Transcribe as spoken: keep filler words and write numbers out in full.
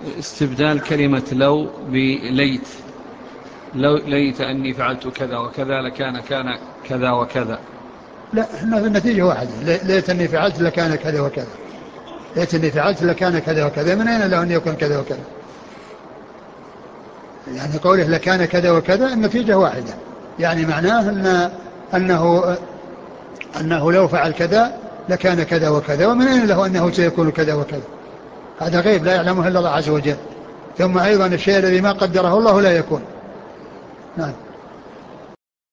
استبدال كلمة لو بليت، لو ليت أني فعلت كذا وكذا لكان كان كذا وكذا. لا، احنا في النتيجة واحدة، ليت أني فعلت لكان كذا وكذا، ليت أني فعلت لكان كذا وكذا، من أين له أن يكون كذا وكذا؟ يعني قوله لكان كذا وكذا النتيجة واحدة، يعني معناه أن أنه أنه لو فعل كذا لكان كذا وكذا، ومن أين له أنه سيكون كذا وكذا؟ هذا غيب لا يعلمه إلا الله عز وجل. ثم أيضا الشيء الذي ما قدره الله لا يكون. نعم.